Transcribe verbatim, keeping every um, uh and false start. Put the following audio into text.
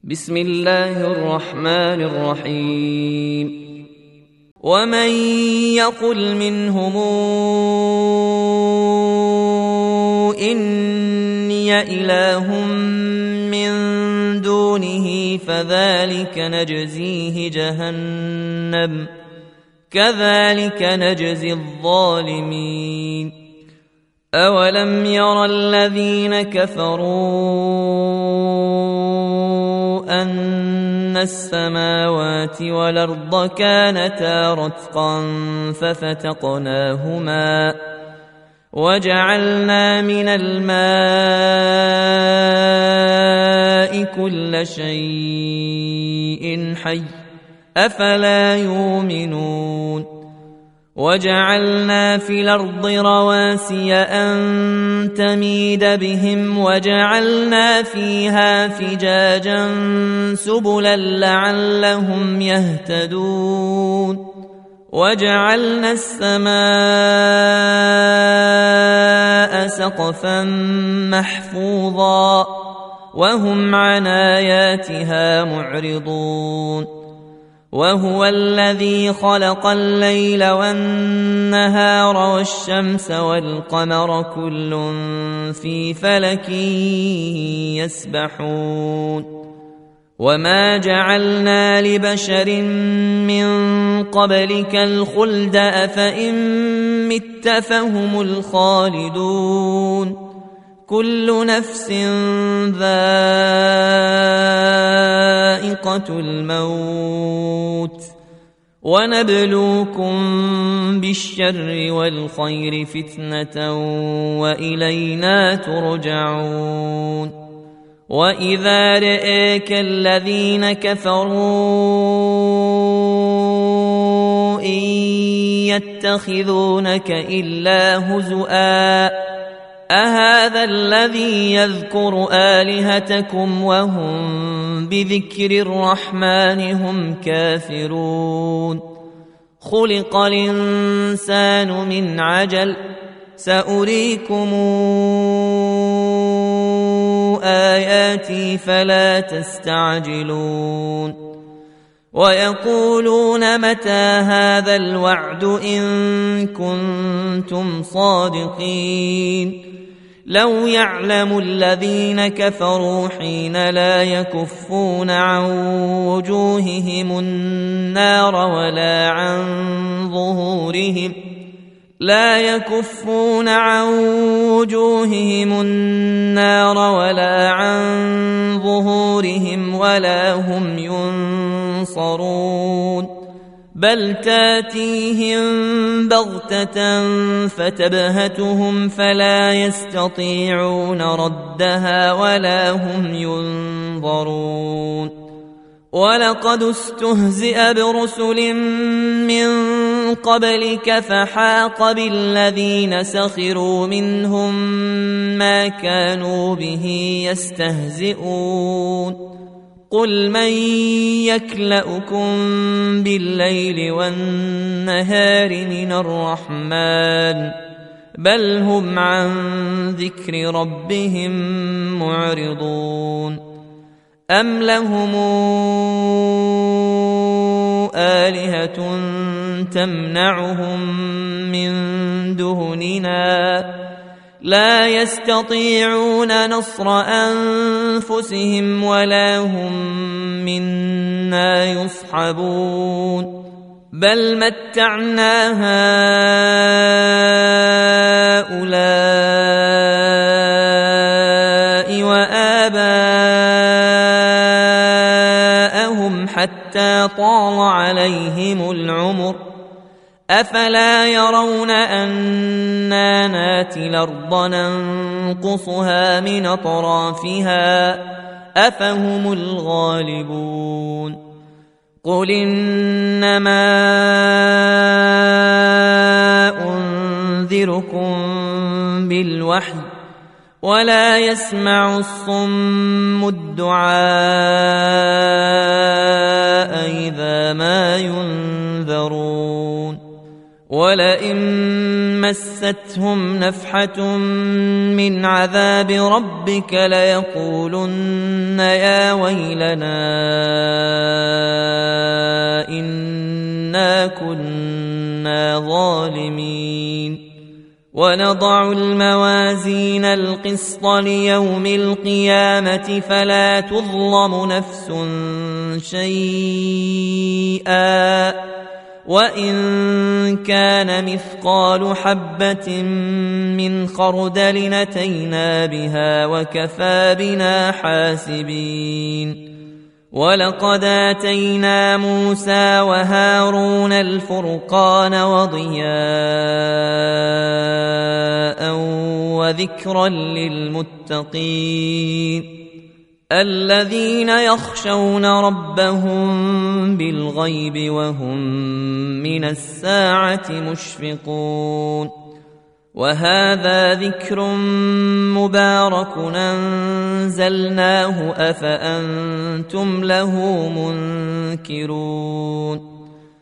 بسم الله الرحمن الرحيم. ومن يقل منهم إني إله من دونه فذلك نجزيه جهنم كذلك نجزي الظالمين. أولم ير الذين كفروا أن السماوات والأرض كانتا رتقا ففتقناهما وجعلنا من الماء كل شيء حي أفلا يؤمنون. وجعلنا في الأرض رواسي أن تميد بهم وجعلنا فيها فجاجا سبلا لعلهم يهتدون. وجعلنا السماء سقفا محفوظا وهم عن آياتها معرضون. وهو الذي خلق الليل والنهار والشمس والقمر كل في فلك يسبحون. وما جعلنا لبشر من قبلك الخلد أفإن مت فهم الخالدون. كل نفس ذائقة الموت ونبلوكم بالشر والخير فتنة وإلينا ترجعون. وإذا رآك الذين كفروا إن يتخذونك إلا هزؤا أهذا الذي يذكر آلهتكم وهم بذكر الرحمن هم كافرون. خلق الإنسان من عجل سأريكم آياتي فلا تستعجلون. ويقولون متى هذا الوعد إن كنتم صادقين. لو يعلم الذين كفروا حين لا يكفون عن وجوههم النار ولا عن ظهورهم لا يكفون عن وجوههم النار ولا عن ظهورهم ولا هم ينصرون. بل تاتيهم بغتة فتبهتهم فلا يستطيعون ردها ولا هم ينظرون. ولقد استهزئ برسل من قبلك فحاق بالذين سخروا منهم ما كانوا به يستهزئون. قل من يكلؤكم بالليل والنهار من الرحمن بل هم عن ذكر ربهم معرضون. أم لهم آلهة تمنعهم من دوننا لا يستطيعون نصر أنفسهم ولا هم منا يصحبون. بل متعنا هؤلاء وآباءهم حتى طال عليهم العمر أفلا يرون أنا ناتي الأرض ننقصها من أطرافها أفهم الغالبون. قل إنما أنذركم بالوحي ولا يسمع الصم الدعاء إذا ما ينذرون. ولئن مستهم نفحة من عذاب ربك ليقولن يا ويلنا إنا كنا ظالمين ونضع الموازين القسط ليوم القيامة فلا تظلم نفس شيئا وإن كان مثقال حبة من خردل أتينا بها وكفى بنا حاسبين ولقد آتينا موسى وهارون الفرقان وضياء وذكرا للمتقين الذين يخشون ربهم بالغيب وهم من الساعة مشفقون وهذا ذكر مبارك أنزلناه أفأنتم له منكرون